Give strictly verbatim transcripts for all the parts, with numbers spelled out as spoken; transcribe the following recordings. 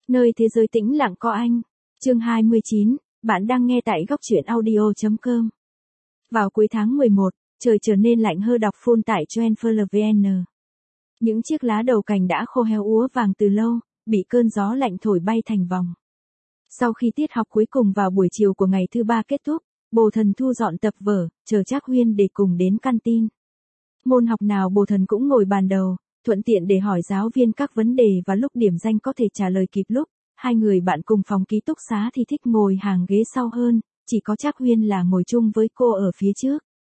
Nơi thế giới tĩnh lặng có anh. Chương hai mươi chín, bạn đang nghe tại góc truyện audio chấm com. Vào cuối tháng mười một, trời trở nên lạnh hơn đọc full tại Trendful.vn. Những chiếc lá đầu cành đã khô héo úa vàng từ lâu, bị cơn gió lạnh thổi bay thành vòng. Sau khi tiết học cuối cùng vào buổi chiều của ngày thứ ba kết thúc, Bồ Thần thu dọn tập vở, chờ Trác Huyên để cùng đến canteen. Môn học nào Bồ Thần cũng ngồi bàn đầu, thuận tiện để hỏi giáo viên các vấn đề và lúc điểm danh có thể trả lời kịp lúc. Hai người bạn cùng phòng ký túc xá thì thích ngồi hàng ghế sau hơn, chỉ có Trác Huyên là ngồi chung với cô ở phía trước.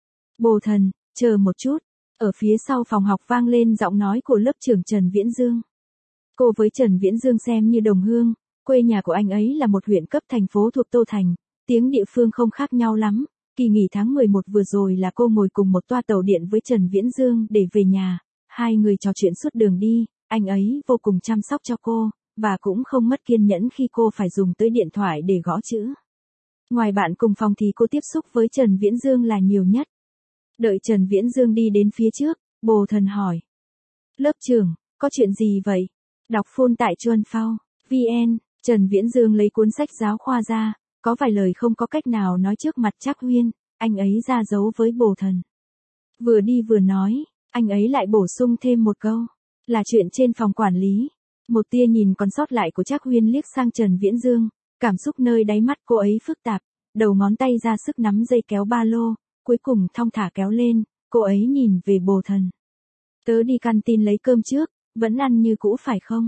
Bồ Thần, chờ một chút. Ở phía sau phòng học vang lên giọng nói của lớp trưởng Trần Viễn Dương. Cô với Trần Viễn Dương xem như đồng hương, quê nhà của anh ấy là một huyện cấp thành phố thuộc Tô Thành, tiếng địa phương không khác nhau lắm. Kỳ nghỉ tháng mười một vừa rồi là cô ngồi cùng một toa tàu điện với Trần Viễn Dương để về nhà, hai người trò chuyện suốt đường đi, anh ấy vô cùng chăm sóc cho cô, và cũng không mất kiên nhẫn khi cô phải dùng tới điện thoại để gõ chữ. Ngoài bạn cùng phòng thì cô tiếp xúc với Trần Viễn Dương là nhiều nhất. Đợi Trần Viễn Dương đi đến phía trước, Bồ Thần hỏi. Lớp trưởng, có chuyện gì vậy? Đọc full tại Trendful.vn, Trần Viễn Dương lấy cuốn sách giáo khoa ra, có vài lời không có cách nào nói trước mặt Trác Huyên, anh ấy ra dấu với Bồ Thần. Vừa đi vừa nói, anh ấy lại bổ sung thêm một câu, là chuyện trên phòng quản lý. Một tia nhìn còn sót lại của Trác Huyên liếc sang Trần Viễn Dương, cảm xúc nơi đáy mắt cô ấy phức tạp, đầu ngón tay ra sức nắm dây kéo ba lô, cuối cùng thong thả kéo lên, cô ấy nhìn về Bồ Thần. Tớ đi canteen lấy cơm trước, vẫn ăn như cũ phải không?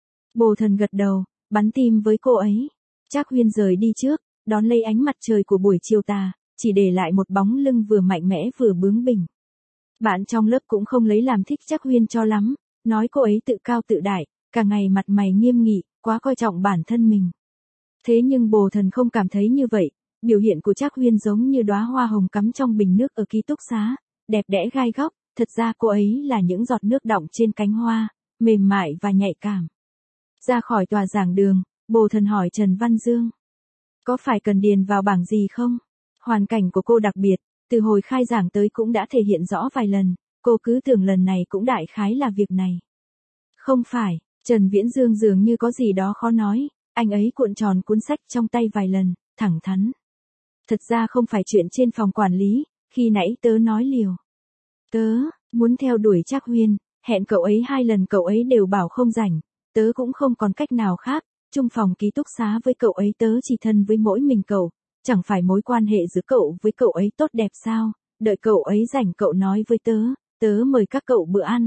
Bồ Thần gật đầu, bắn tim với cô ấy. Trác Huyên rời đi trước, đón lấy ánh mặt trời của buổi chiều tà, chỉ để lại một bóng lưng vừa mạnh mẽ vừa bướng bỉnh. Bạn trong lớp cũng không lấy làm thích Trác Huyên cho lắm, nói cô ấy tự cao tự đại, cả ngày mặt mày nghiêm nghị, quá coi trọng bản thân mình. Thế nhưng Bồ Thần không cảm thấy như vậy, biểu hiện của Trác Huyên giống như đóa hoa hồng cắm trong bình nước ở ký túc xá, đẹp đẽ gai góc, thật ra cô ấy là những giọt nước đọng trên cánh hoa, mềm mại và nhạy cảm. Ra khỏi tòa giảng đường, Bồ Thần hỏi Trần Văn Dương. Có phải cần điền vào bảng gì không? Hoàn cảnh của cô đặc biệt, từ hồi khai giảng tới cũng đã thể hiện rõ vài lần, cô cứ tưởng lần này cũng đại khái là việc này. Không phải, Trần Viễn Dương dường như có gì đó khó nói, anh ấy cuộn tròn cuốn sách trong tay vài lần, thẳng thắn. Thật ra không phải chuyện trên phòng quản lý, khi nãy tớ nói liều. Tớ, muốn theo đuổi Trác Huyên, hẹn cậu ấy hai lần cậu ấy đều bảo không rảnh, tớ cũng không còn cách nào khác, chung phòng ký túc xá với cậu ấy tớ chỉ thân với mỗi mình cậu, chẳng phải mối quan hệ giữa cậu với cậu ấy tốt đẹp sao, đợi cậu ấy rảnh cậu nói với tớ, tớ mời các cậu bữa ăn.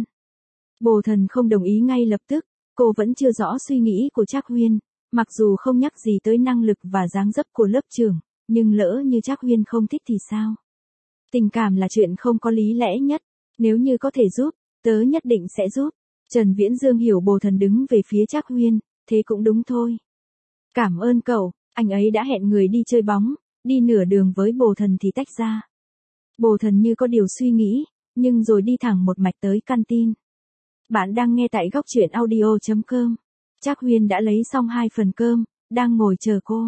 Bồ Thần không đồng ý ngay lập tức, cô vẫn chưa rõ suy nghĩ của Trác Huyên, mặc dù không nhắc gì tới năng lực và dáng dấp của lớp trưởng, nhưng lỡ như Trác Huyên không thích thì sao? Tình cảm là chuyện không có lý lẽ nhất, nếu như có thể giúp, tớ nhất định sẽ giúp. Trần Viễn Dương hiểu Bồ Thần đứng về phía Trác Huyên, thế cũng đúng thôi. Cảm ơn cậu, anh ấy đã hẹn người đi chơi bóng, đi nửa đường với Bồ Thần thì tách ra. Bồ Thần như có điều suy nghĩ, nhưng rồi đi thẳng một mạch tới canteen. Bạn đang nghe tại góc truyện audio chấm com. Trác Huyên đã lấy xong hai phần cơm, đang ngồi chờ cô.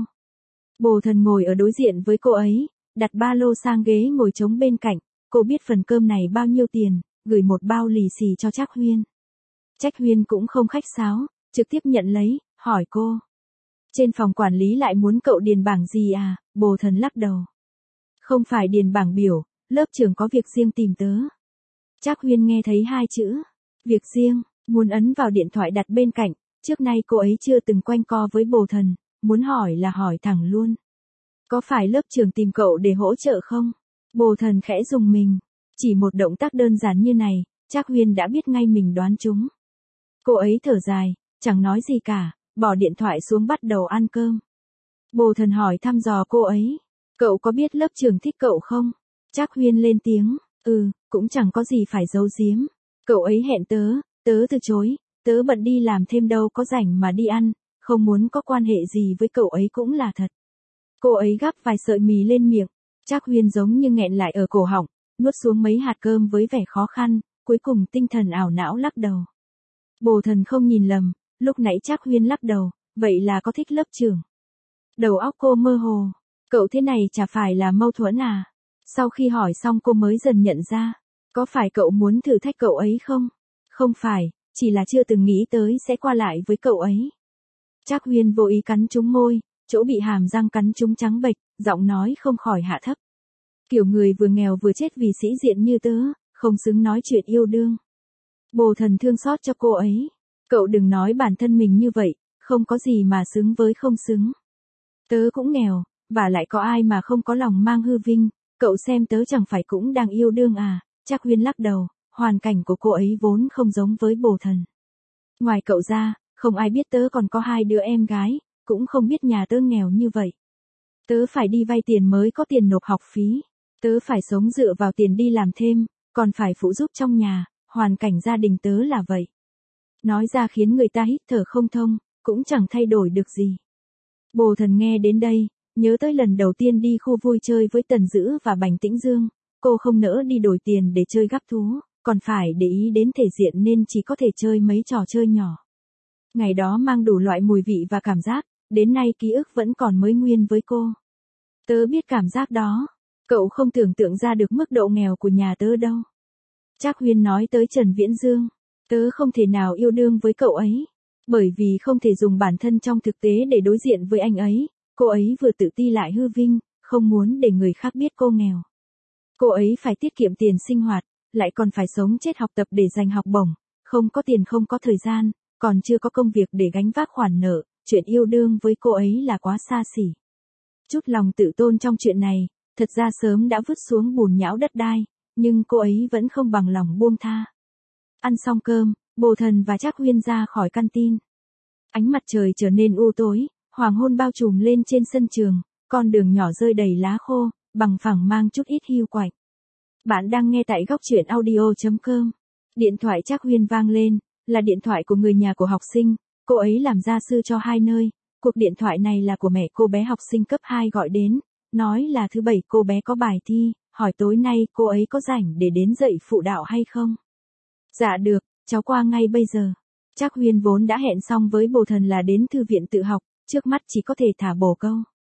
Bồ Thần ngồi ở đối diện với cô ấy, đặt ba lô sang ghế ngồi trống bên cạnh, cô biết phần cơm này bao nhiêu tiền, gửi một bao lì xì cho Trác Huyên. Trác Huyên cũng không khách sáo, trực tiếp nhận lấy, hỏi cô. Trên phòng quản lý lại muốn cậu điền bảng gì à? Bồ Thần lắc đầu. Không phải điền bảng biểu, lớp trưởng có việc riêng tìm tớ. Trác Huyên nghe thấy hai chữ, việc riêng, muốn ấn vào điện thoại đặt bên cạnh, trước nay cô ấy chưa từng quanh co với Bồ Thần, muốn hỏi là hỏi thẳng luôn. Có phải lớp trưởng tìm cậu để hỗ trợ không? Bồ Thần khẽ rùng mình, chỉ một động tác đơn giản như này, Trác Huyên đã biết ngay mình đoán trúng. Cô ấy thở dài, chẳng nói gì cả, bỏ điện thoại xuống bắt đầu ăn cơm. Bồ Thần hỏi thăm dò cô ấy, cậu có biết lớp trưởng thích cậu không? Trác Huyên lên tiếng, ừ, cũng chẳng có gì phải giấu giếm. Cậu ấy hẹn tớ, tớ từ chối, tớ bận đi làm thêm đâu có rảnh mà đi ăn, không muốn có quan hệ gì với cậu ấy cũng là thật. Cô ấy gắp vài sợi mì lên miệng, Trác Huyên giống như nghẹn lại ở cổ họng, nuốt xuống mấy hạt cơm với vẻ khó khăn, cuối cùng tinh thần ảo não lắc đầu. Bồ Thần không nhìn lầm, lúc nãy Trác Huyên lắc đầu, vậy là có thích lớp trưởng. Đầu óc cô mơ hồ, cậu thế này chả phải là mâu thuẫn à? Sau khi hỏi xong cô mới dần nhận ra, có phải cậu muốn thử thách cậu ấy không? Không phải, chỉ là chưa từng nghĩ tới sẽ qua lại với cậu ấy. Trác Huyên vô ý cắn trúng môi, chỗ bị hàm răng cắn trúng trắng bệch, giọng nói không khỏi hạ thấp. Kiểu người vừa nghèo vừa chết vì sĩ diện như tớ, không xứng nói chuyện yêu đương. Bồ Thần thương xót cho cô ấy. Cậu đừng nói bản thân mình như vậy, không có gì mà xứng với không xứng. Tớ cũng nghèo, và lại có ai mà không có lòng mang hư vinh, cậu xem tớ chẳng phải cũng đang yêu đương à. Trác Huyên lắc đầu, hoàn cảnh của cô ấy vốn không giống với Bồ Thần. Ngoài cậu ra, không ai biết tớ còn có hai đứa em gái, cũng không biết nhà tớ nghèo như vậy. Tớ phải đi vay tiền mới có tiền nộp học phí, tớ phải sống dựa vào tiền đi làm thêm, còn phải phụ giúp trong nhà, hoàn cảnh gia đình tớ là vậy. Nói ra khiến người ta hít thở không thông, cũng chẳng thay đổi được gì. Bồ Thần nghe đến đây, nhớ tới lần đầu tiên đi khu vui chơi với Tần Dữ và Bành Tĩnh Dương, cô không nỡ đi đổi tiền để chơi gắp thú, còn phải để ý đến thể diện nên chỉ có thể chơi mấy trò chơi nhỏ. Ngày đó mang đủ loại mùi vị và cảm giác, đến nay ký ức vẫn còn mới nguyên với cô. Tớ biết cảm giác đó, cậu không tưởng tượng ra được mức độ nghèo của nhà tớ đâu. Trác Huyên nói tới Trần Viễn Dương, tớ không thể nào yêu đương với cậu ấy, bởi vì không thể dùng bản thân trong thực tế để đối diện với anh ấy, cô ấy vừa tự ti lại hư vinh, không muốn để người khác biết cô nghèo. Cô ấy phải tiết kiệm tiền sinh hoạt, lại còn phải sống chết học tập để giành học bổng, không có tiền không có thời gian, còn chưa có công việc để gánh vác khoản nợ, chuyện yêu đương với cô ấy là quá xa xỉ. Chút lòng tự tôn trong chuyện này, thật ra sớm đã vứt xuống bùn nhão đất đai, nhưng cô ấy vẫn không bằng lòng buông tha. Ăn xong cơm, Bồ Thần và Trác Huyên ra khỏi căn tin. Ánh mặt trời trở nên u tối, hoàng hôn bao trùm lên trên sân trường, con đường nhỏ rơi đầy lá khô, bằng phẳng mang chút ít hiu quạnh. Bạn đang nghe tại góc truyện audio chấm com. Điện thoại Trác Huyên vang lên, là điện thoại của người nhà của học sinh, cô ấy làm gia sư cho hai nơi. Cuộc điện thoại này là của mẹ cô bé học sinh cấp hai gọi đến, nói là thứ bảy cô bé có bài thi, hỏi tối nay cô ấy có rảnh để đến dạy phụ đạo hay không. Dạ được, cháu qua ngay bây giờ. Trác Huyên vốn đã hẹn xong với Bồ Thần là đến thư viện tự học, trước mắt chỉ có thể thả bổ câu.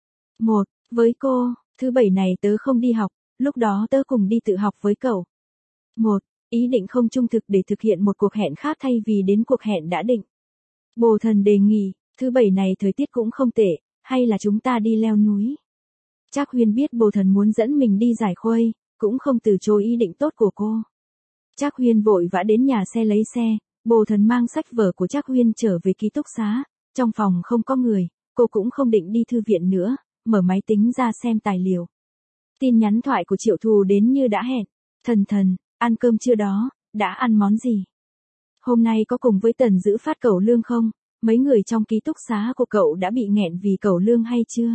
Một, với cô, thứ bảy này tớ không đi học, lúc đó tớ cùng đi tự học với cậu. Một, ý định không trung thực để thực hiện một cuộc hẹn khác thay vì đến cuộc hẹn đã định. Bồ Thần đề nghị, thứ bảy này thời tiết cũng không tệ, hay là chúng ta đi leo núi. Trác Huyên biết Bồ Thần muốn dẫn mình đi giải khuây, cũng không từ chối ý định tốt của cô. Trác Huyên vội vã đến nhà xe lấy xe, Bồ Thần mang sách vở của Trác Huyên trở về ký túc xá, trong phòng không có người, cô cũng không định đi thư viện nữa, mở máy tính ra xem tài liệu. Tin nhắn thoại của Triệu Thù đến như đã hẹn, Thần Thần, ăn cơm chưa đó, đã ăn món gì? Hôm nay có cùng với Tần Dữ phát cẩu lương không? Mấy người trong ký túc xá của cậu đã bị nghẹn vì cẩu lương hay chưa?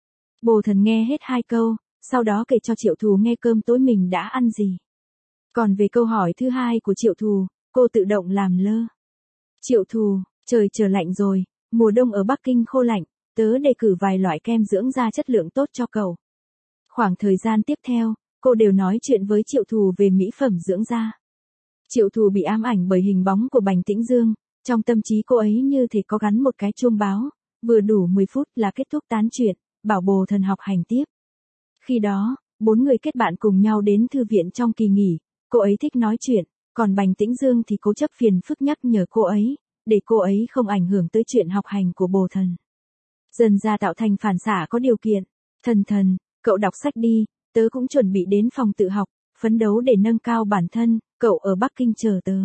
Bồ Thần nghe hết hai câu, sau đó kể cho Triệu Thù nghe cơm tối mình đã ăn gì. Còn về câu hỏi thứ hai của Triệu Thù, cô tự động làm lơ. Triệu Thù, trời trở lạnh rồi, mùa đông ở Bắc Kinh khô lạnh, tớ đề cử vài loại kem dưỡng da chất lượng tốt cho cậu. Khoảng thời gian tiếp theo, cô đều nói chuyện với Triệu Thù về mỹ phẩm dưỡng da. Triệu Thù bị ám ảnh bởi hình bóng của Bành Tĩnh Dương, trong tâm trí cô ấy như thể có gắn một cái chuông báo, vừa đủ mười phút là kết thúc tán chuyện, bảo Bồ Thần học hành tiếp. Khi đó, bốn người kết bạn cùng nhau đến thư viện trong kỳ nghỉ, cô ấy thích nói chuyện, còn Bành Tĩnh Dương thì cố chấp phiền phức nhắc nhở cô ấy, để cô ấy không ảnh hưởng tới chuyện học hành của Bồ Thần. Dần ra tạo thành phản xạ có điều kiện. Thần Thần, cậu đọc sách đi, tớ cũng chuẩn bị đến phòng tự học, phấn đấu để nâng cao bản thân, cậu ở Bắc Kinh chờ tớ.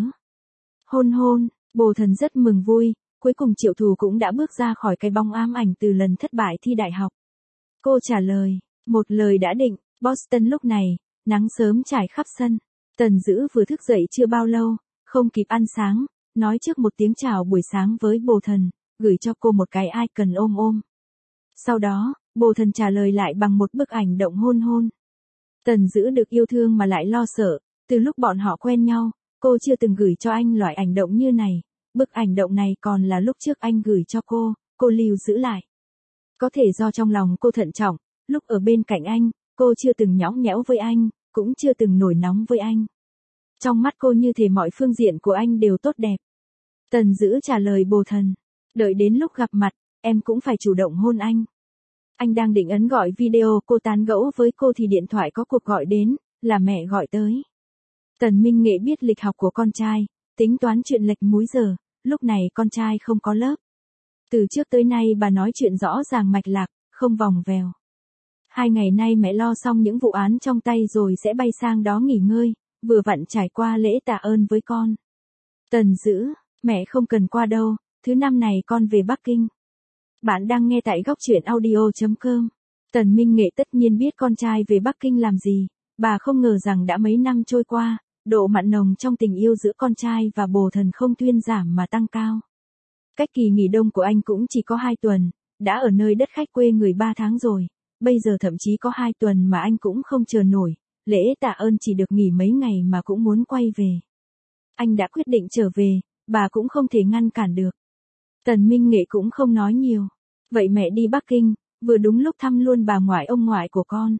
Hôn hôn, Bồ Thần rất mừng vui, cuối cùng Triệu Thù cũng đã bước ra khỏi cái bóng ám ảnh từ lần thất bại thi đại học. Cô trả lời, một lời đã định. Boston lúc này, nắng sớm trải khắp sân. Tần Dữ vừa thức dậy chưa bao lâu, không kịp ăn sáng, nói trước một tiếng chào buổi sáng với Bồ Thần, gửi cho cô một cái icon ôm ôm. Sau đó, Bồ Thần trả lời lại bằng một bức ảnh động hôn hôn. Tần Dữ được yêu thương mà lại lo sợ, từ lúc bọn họ quen nhau, cô chưa từng gửi cho anh loại ảnh động như này, bức ảnh động này còn là lúc trước anh gửi cho cô, cô lưu giữ lại. Có thể do trong lòng cô thận trọng, lúc ở bên cạnh anh, cô chưa từng nhõng nhẽo với anh, cũng chưa từng nổi nóng với anh. Trong mắt cô như thể mọi phương diện của anh đều tốt đẹp. Tần Dữ trả lời Bồ Thần, đợi đến lúc gặp mặt, em cũng phải chủ động hôn anh. Anh đang định ấn gọi video cô tán gẫu với cô thì điện thoại có cuộc gọi đến, là mẹ gọi tới. Tần Minh Nghệ biết lịch học của con trai, tính toán chuyện lệch múi giờ, lúc này con trai không có lớp. Từ trước tới nay bà nói chuyện rõ ràng mạch lạc, không vòng vèo. Hai ngày nay mẹ lo xong những vụ án trong tay rồi sẽ bay sang đó nghỉ ngơi, vừa vặn trải qua lễ tạ ơn với con. Tần Dữ, mẹ không cần qua đâu, thứ năm này con về Bắc Kinh. Bạn đang nghe tại góc truyện audio chấm com. Tần Minh Nghệ tất nhiên biết con trai về Bắc Kinh làm gì, bà không ngờ rằng đã mấy năm trôi qua, độ mặn nồng trong tình yêu giữa con trai và bồ thần không thuyên giảm mà tăng cao. Cách kỳ nghỉ đông của anh cũng chỉ có hai tuần, đã ở nơi đất khách quê người ba tháng rồi, bây giờ thậm chí có hai tuần mà anh cũng không chờ nổi, lễ tạ ơn chỉ được nghỉ mấy ngày mà cũng muốn quay về. Anh đã quyết định trở về, bà cũng không thể ngăn cản được. Tần Minh Nghệ cũng không nói nhiều. Vậy mẹ đi Bắc Kinh, vừa đúng lúc thăm luôn bà ngoại ông ngoại của con.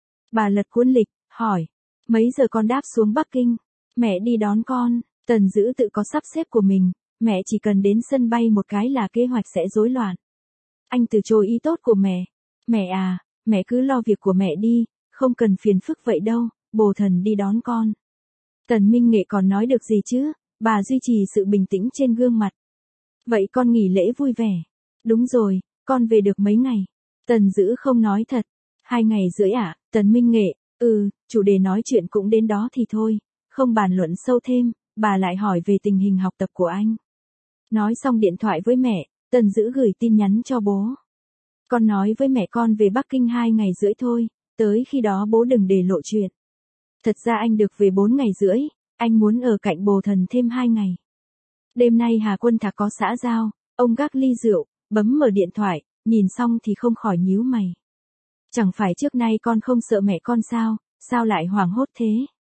Bà lật cuốn lịch, hỏi, mấy giờ con đáp xuống Bắc Kinh? Mẹ đi đón con. Tần Dữ tự có sắp xếp của mình, mẹ chỉ cần đến sân bay một cái là kế hoạch sẽ rối loạn. Anh từ chối ý tốt của mẹ. Mẹ à, mẹ cứ lo việc của mẹ đi, không cần phiền phức vậy đâu, bồ thần đi đón con. Tần Minh Nghệ còn nói được gì chứ, bà duy trì sự bình tĩnh trên gương mặt. Vậy con nghỉ lễ vui vẻ. Đúng rồi, con về được mấy ngày. Tần Dữ không nói thật. Hai ngày rưỡi ạ, à? Tần Minh Nghệ, ừ, chủ đề nói chuyện cũng đến đó thì thôi, không bàn luận sâu thêm, bà lại hỏi về tình hình học tập của anh. Nói xong điện thoại với mẹ, Tần Dữ gửi tin nhắn cho bố. Con nói với mẹ con về Bắc Kinh hai ngày rưỡi thôi, tới khi đó bố đừng để lộ chuyện. Thật ra anh được về bốn ngày rưỡi, anh muốn ở cạnh bồ thần thêm hai ngày. Đêm nay Hà Quân Thạc có xã giao, ông gác ly rượu, bấm mở điện thoại, nhìn xong thì không khỏi nhíu mày. Chẳng phải trước nay con không sợ mẹ con sao, sao lại hoảng hốt thế?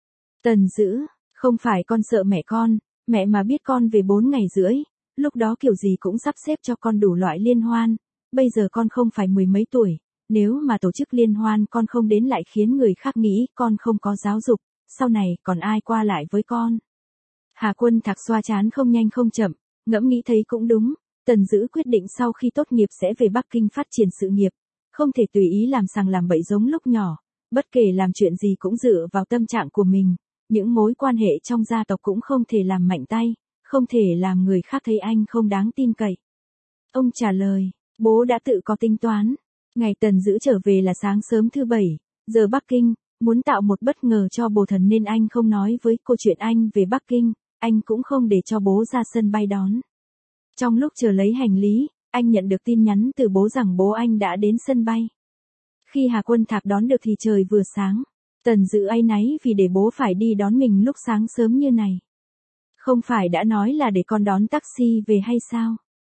Tần Dữ, không phải con sợ mẹ con, mẹ mà biết con về bốn ngày rưỡi, lúc đó kiểu gì cũng sắp xếp cho con đủ loại liên hoan, bây giờ con không phải mười mấy tuổi, nếu mà tổ chức liên hoan con không đến lại khiến người khác nghĩ con không có giáo dục, sau này còn ai qua lại với con. Hà Quân Thạc xoa trán không nhanh không chậm, ngẫm nghĩ thấy cũng đúng, Tần Dữ quyết định sau khi tốt nghiệp sẽ về Bắc Kinh phát triển sự nghiệp, không thể tùy ý làm sằng làm bậy giống lúc nhỏ, bất kể làm chuyện gì cũng dựa vào tâm trạng của mình, những mối quan hệ trong gia tộc cũng không thể làm mạnh tay, không thể làm người khác thấy anh không đáng tin cậy. Ông trả lời, bố đã tự có tính toán, ngày Tần Dữ trở về là sáng sớm thứ bảy, giờ Bắc Kinh, muốn tạo một bất ngờ cho bồ thần nên anh không nói với cô chuyện anh về Bắc Kinh, anh cũng không để cho bố ra sân bay đón. Trong lúc chờ lấy hành lý, anh nhận được tin nhắn từ bố rằng bố anh đã đến sân bay. Khi Hà Quân Thạc đón được thì trời vừa sáng, Tần Dữ áy náy vì để bố phải đi đón mình lúc sáng sớm như này. Không phải đã nói là để con đón taxi về hay sao?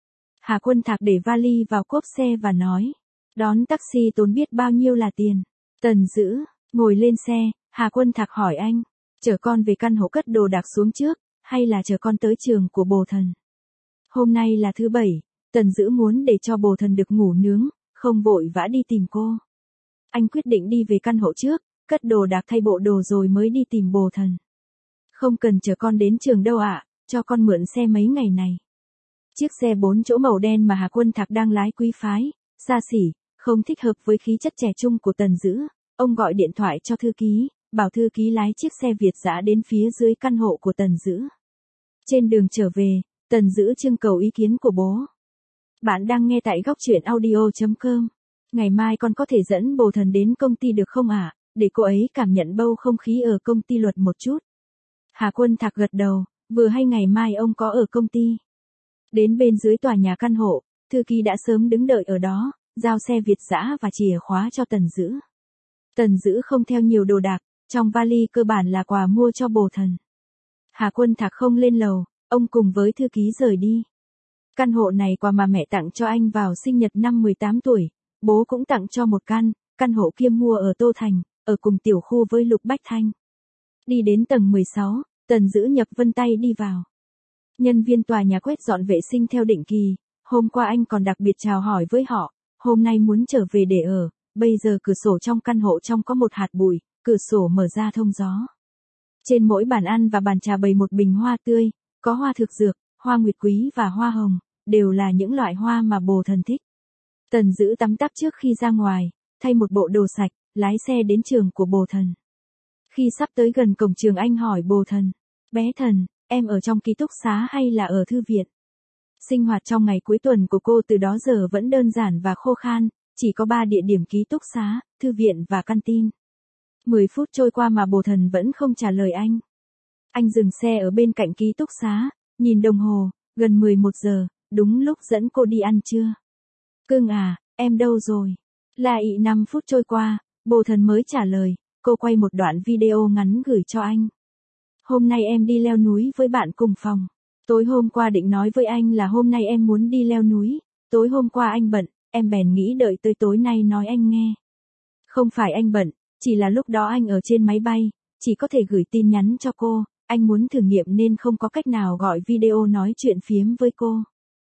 Hà Quân Thạc để vali vào cốp xe và nói, đón taxi tốn biết bao nhiêu là tiền. Tần Dữ, ngồi lên xe, Hà Quân Thạc hỏi anh, chở con về căn hộ cất đồ đạc xuống trước, hay là chở con tới trường của bồ thần? Hôm nay là thứ bảy, Tần Dữ muốn để cho bồ thần được ngủ nướng, không vội vã đi tìm cô. Anh quyết định đi về căn hộ trước, cất đồ đạc thay bộ đồ rồi mới đi tìm bồ thần. Không cần chở con đến trường đâu ạ, cho con mượn xe mấy ngày này. Chiếc xe bốn chỗ màu đen mà Hà Quân Thạc đang lái quý phái, xa xỉ, không thích hợp với khí chất trẻ trung của Tần Dữ. Ông gọi điện thoại cho thư ký, bảo thư ký lái chiếc xe Việt dã đến phía dưới căn hộ của Tần Dữ. Trên đường trở về, Tần Dữ trưng cầu ý kiến của bố. Bạn đang nghe tại góc truyện audio chấm com. Ngày mai con có thể dẫn bồ thần đến công ty được không ạ, à? Để cô ấy cảm nhận bầu không khí ở công ty luật một chút. Hà Quân Thạc gật đầu, vừa hay ngày mai ông có ở công ty. Đến bên dưới tòa nhà căn hộ, thư ký đã sớm đứng đợi ở đó, giao xe Việt dã và chìa khóa cho Tần Dữ. Tần Dữ không theo nhiều đồ đạc, trong vali cơ bản là quà mua cho bồ thần. Hà Quân Thạc không lên lầu, ông cùng với thư ký rời đi. Căn hộ này quà mà mẹ tặng cho anh vào sinh nhật năm mười tám tuổi, bố cũng tặng cho một căn, căn hộ kia mua ở Tô Thành, ở cùng tiểu khu với Lục Bách Thanh. Đi đến tầng mười sáu, Tần Dữ nhập vân tay đi vào. Nhân viên tòa nhà quét dọn vệ sinh theo định kỳ, hôm qua anh còn đặc biệt chào hỏi với họ, hôm nay muốn trở về để ở, bây giờ cửa sổ trong căn hộ trong có một hạt bụi, cửa sổ mở ra thông gió. Trên mỗi bàn ăn và bàn trà bày một bình hoa tươi, có hoa thực dược, hoa nguyệt quý và hoa hồng, đều là những loại hoa mà bồ thần thích. Tần Dữ tắm táp trước khi ra ngoài, thay một bộ đồ sạch, lái xe đến trường của bồ thần. Khi sắp tới gần cổng trường anh hỏi bồ thần, bé thần, em ở trong ký túc xá hay là ở thư viện? Sinh hoạt trong ngày cuối tuần của cô từ đó giờ vẫn đơn giản và khô khan, chỉ có ba địa điểm ký túc xá, thư viện và canteen. Mười phút trôi qua mà Bồ Thần vẫn không trả lời anh. Anh dừng xe ở bên cạnh ký túc xá, nhìn đồng hồ, gần mười một giờ, đúng lúc dẫn cô đi ăn trưa. Cưng à, em đâu rồi? Là ị năm phút trôi qua, Bồ Thần mới trả lời, cô quay một đoạn video ngắn gửi cho anh. Hôm nay em đi leo núi với bạn cùng phòng. Tối hôm qua định nói với anh là hôm nay em muốn đi leo núi, tối hôm qua anh bận, em bèn nghĩ đợi tới tối nay nói anh nghe. Không phải anh bận, chỉ là lúc đó anh ở trên máy bay, chỉ có thể gửi tin nhắn cho cô, anh muốn thử nghiệm nên không có cách nào gọi video nói chuyện phiếm với cô.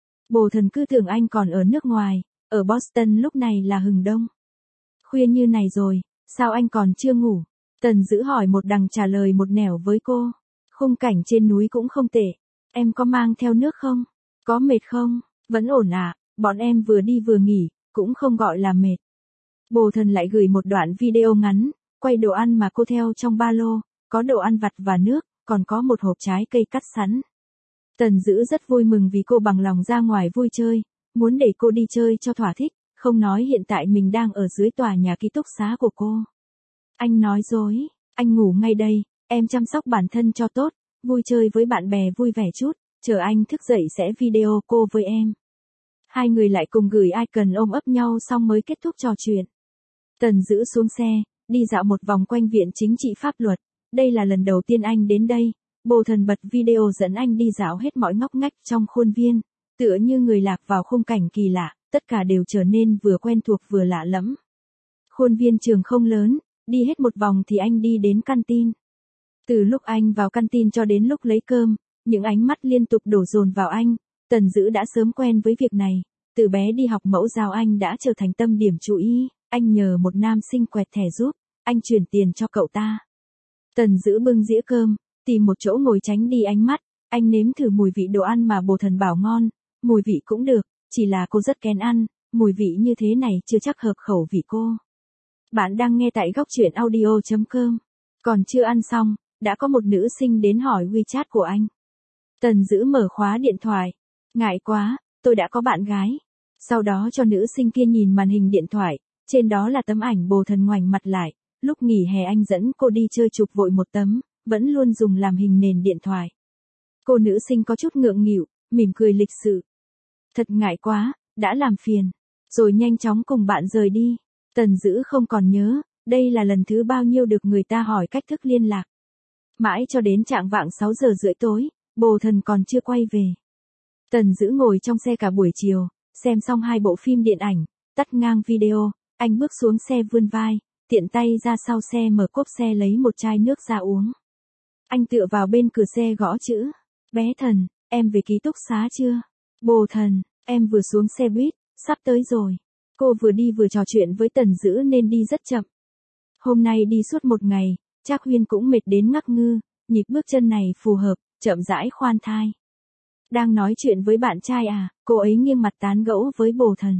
Bồ Thần cứ tưởng anh còn ở nước ngoài, ở Boston lúc này là hừng đông. Khuya như này rồi, sao anh còn chưa ngủ? Tần Dữ hỏi một đằng trả lời một nẻo với cô. Khung cảnh trên núi cũng không tệ. Em có mang theo nước không? Có mệt không? Vẫn ổn ạ, à, bọn em vừa đi vừa nghỉ, cũng không gọi là mệt. Bồ Thần lại gửi một đoạn video ngắn, quay đồ ăn mà cô theo trong ba lô, có đồ ăn vặt và nước, còn có một hộp trái cây cắt sẵn. Tần Dữ rất vui mừng vì cô bằng lòng ra ngoài vui chơi, muốn để cô đi chơi cho thỏa thích, không nói hiện tại mình đang ở dưới tòa nhà ký túc xá của cô. Anh nói dối, anh ngủ ngay đây, em chăm sóc bản thân cho tốt, vui chơi với bạn bè vui vẻ chút, chờ anh thức dậy sẽ video cô với em. Hai người lại cùng gửi icon ôm ấp nhau xong mới kết thúc trò chuyện. Tần Dữ xuống xe, đi dạo một vòng quanh viện chính trị pháp luật, đây là lần đầu tiên anh đến đây. Bồ Thần bật video dẫn anh đi dạo hết mọi ngóc ngách trong khuôn viên, tựa như người lạc vào khung cảnh kỳ lạ, tất cả đều trở nên vừa quen thuộc vừa lạ lẫm. Khuôn viên trường không lớn, đi hết một vòng thì anh đi đến canteen. Từ lúc anh vào canteen cho đến lúc lấy cơm, những ánh mắt liên tục đổ dồn vào anh, Tần Dữ đã sớm quen với việc này, từ bé đi học mẫu giáo anh đã trở thành tâm điểm chú ý, anh nhờ một nam sinh quẹt thẻ giúp, anh chuyển tiền cho cậu ta. Tần Dữ bưng dĩa cơm, tìm một chỗ ngồi tránh đi ánh mắt, anh nếm thử mùi vị đồ ăn mà Bồ Thần bảo ngon, mùi vị cũng được, chỉ là cô rất kén ăn, mùi vị như thế này chưa chắc hợp khẩu vị cô. Bạn đang nghe tại góc truyện audio chấm com. Còn chưa ăn xong, đã có một nữ sinh đến hỏi WeChat của anh. Tần Dữ mở khóa điện thoại. Ngại quá, tôi đã có bạn gái. Sau đó cho nữ sinh kia nhìn màn hình điện thoại, trên đó là tấm ảnh Bồ Thần ngoảnh mặt lại, lúc nghỉ hè anh dẫn cô đi chơi chụp vội một tấm, vẫn luôn dùng làm hình nền điện thoại. Cô nữ sinh có chút ngượng nghịu, mỉm cười lịch sự. Thật ngại quá, đã làm phiền. Rồi nhanh chóng cùng bạn rời đi. Tần Dữ không còn nhớ, đây là lần thứ bao nhiêu được người ta hỏi cách thức liên lạc. Mãi cho đến chạng vạng sáu giờ rưỡi tối, Bồ Thần còn chưa quay về. Tần Dữ ngồi trong xe cả buổi chiều, xem xong hai bộ phim điện ảnh, tắt ngang video, anh bước xuống xe vươn vai, tiện tay ra sau xe mở cốp xe lấy một chai nước ra uống. Anh tựa vào bên cửa xe gõ chữ. Bé Thần, em về ký túc xá chưa? Bồ Thần, em vừa xuống xe buýt, sắp tới rồi. Cô vừa đi vừa trò chuyện với Tần Dữ nên đi rất chậm. Hôm nay đi suốt một ngày, Trác Huyên cũng mệt đến ngắc ngư, nhịp bước chân này phù hợp, chậm rãi khoan thai. Đang nói chuyện với bạn trai à, cô ấy nghiêng mặt tán gẫu với Bồ Thần.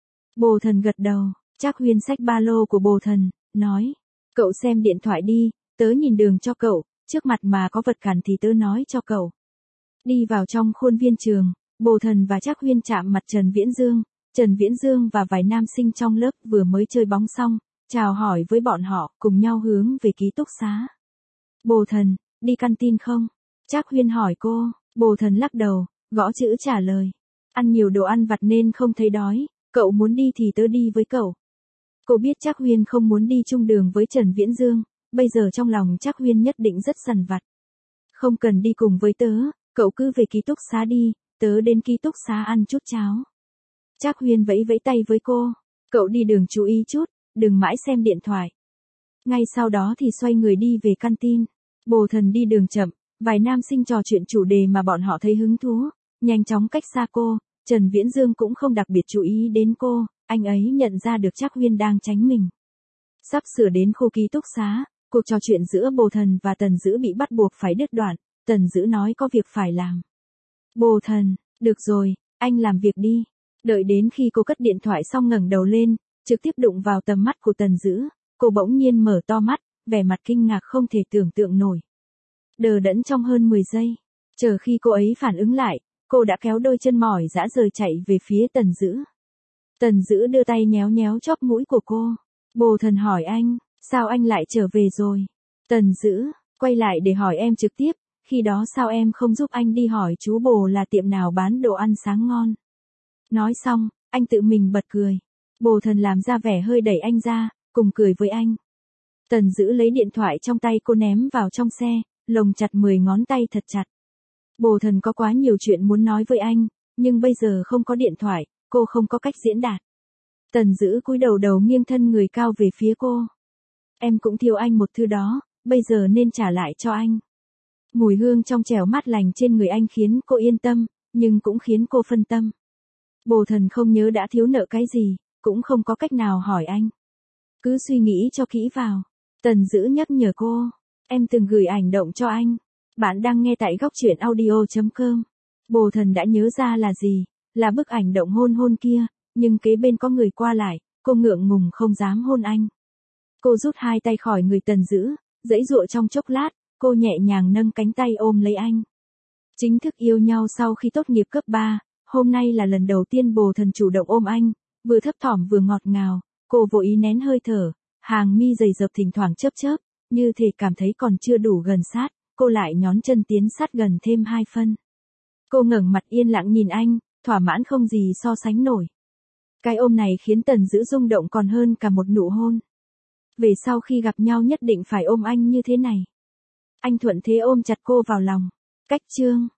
Bồ Thần gật đầu, Trác Huyên xách ba lô của Bồ Thần, nói. Cậu xem điện thoại đi, tớ nhìn đường cho cậu, trước mặt mà có vật cản thì tớ nói cho cậu. Đi vào trong khuôn viên trường, Bồ Thần và Trác Huyên chạm mặt Trần Viễn Dương. Trần Viễn Dương và vài nam sinh trong lớp vừa mới chơi bóng xong, chào hỏi với bọn họ, cùng nhau hướng về ký túc xá. Bồ Thần, đi canteen không? Trác Huyên hỏi cô, Bồ Thần lắc đầu, gõ chữ trả lời. Ăn nhiều đồ ăn vặt nên không thấy đói, cậu muốn đi thì tớ đi với cậu. Cô biết Trác Huyên không muốn đi chung đường với Trần Viễn Dương, bây giờ trong lòng Trác Huyên nhất định rất sằn vặt. Không cần đi cùng với tớ, cậu cứ về ký túc xá đi, tớ đến ký túc xá ăn chút cháo. Trác Huyên vẫy vẫy tay với cô, cậu đi đường chú ý chút, đừng mãi xem điện thoại. Ngay sau đó thì xoay người đi về canteen. Bồ Thần đi đường chậm, vài nam sinh trò chuyện chủ đề mà bọn họ thấy hứng thú, nhanh chóng cách xa cô. Trần Viễn Dương cũng không đặc biệt chú ý đến cô, anh ấy nhận ra được Trác Huyên đang tránh mình. Sắp sửa đến khu ký túc xá, cuộc trò chuyện giữa Bồ Thần và Tần Dữ bị bắt buộc phải đứt đoạn, Tần Dữ nói có việc phải làm. Bồ Thần, được rồi, anh làm việc đi. Đợi đến khi cô cất điện thoại xong ngẩng đầu lên, trực tiếp đụng vào tầm mắt của Tần Dữ, cô bỗng nhiên mở to mắt, vẻ mặt kinh ngạc không thể tưởng tượng nổi. Đờ đẫn trong hơn mười giây, chờ khi cô ấy phản ứng lại, cô Cô đã kéo đôi chân mỏi dã rời chạy về phía Tần Dữ. Tần Dữ đưa tay nhéo nhéo chóp mũi của cô. Bồ Thần hỏi anh, sao anh lại trở về rồi? Tần Dữ, quay lại để hỏi em trực tiếp, khi đó sao em không giúp anh đi hỏi chú Bồ là tiệm nào bán đồ ăn sáng ngon. Nói xong, anh tự mình bật cười. Bồ Thần làm ra vẻ hơi đẩy anh ra, cùng cười với anh. Tần Dữ lấy điện thoại trong tay cô ném vào trong xe, lồng chặt mười ngón tay thật chặt. Bồ Thần có quá nhiều chuyện muốn nói với anh, nhưng bây giờ không có điện thoại, cô không có cách diễn đạt. Tần Dữ cúi đầu đầu nghiêng thân người cao về phía cô. Em cũng thiếu anh một thứ đó, bây giờ nên trả lại cho anh. Mùi hương trong trẻo mát lành trên người anh khiến cô yên tâm, nhưng cũng khiến cô phân tâm. Bồ Thần không nhớ đã thiếu nợ cái gì, cũng không có cách nào hỏi anh. Cứ suy nghĩ cho kỹ vào. Tần Dữ nhắc nhở cô, em từng gửi ảnh động cho anh. Bạn đang nghe tại góc truyện audio chấm com. Bồ Thần đã nhớ ra là gì, là bức ảnh động hôn hôn kia, nhưng kế bên có người qua lại, cô ngượng ngùng không dám hôn anh. Cô rút hai tay khỏi người Tần Dữ, giãy giụa trong chốc lát, cô nhẹ nhàng nâng cánh tay ôm lấy anh. Chính thức yêu nhau sau khi tốt nghiệp cấp ba, hôm nay là lần đầu tiên Bồ Thần chủ động ôm anh, vừa thấp thỏm vừa ngọt ngào, cô vô ý nén hơi thở, hàng mi dày dập thỉnh thoảng chớp chớp, như thể cảm thấy còn chưa đủ gần sát, cô lại nhón chân tiến sát gần thêm hai phân. Cô ngẩng mặt yên lặng nhìn anh, thỏa mãn không gì so sánh nổi. Cái ôm này khiến Tần Dữ rung động còn hơn cả một nụ hôn. Về sau khi gặp nhau nhất định phải ôm anh như thế này. Anh thuận thế ôm chặt cô vào lòng. Cách chương